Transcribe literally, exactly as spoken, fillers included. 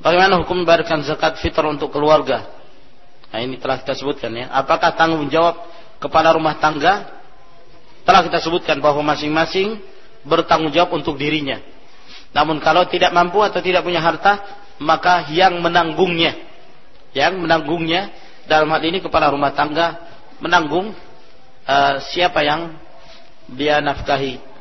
Bagaimana hukum membayarkan zakat fitrah untuk keluarga? Nah, ini telah kita sebutkan ya. Apakah tanggung jawab kepala rumah tangga? Telah kita sebutkan bahwa masing-masing bertanggung jawab untuk dirinya. Namun kalau tidak mampu atau tidak punya harta, maka yang menanggungnya, yang menanggungnya dalam hal ini kepala rumah tangga menanggung uh, siapa yang dia nafkahi.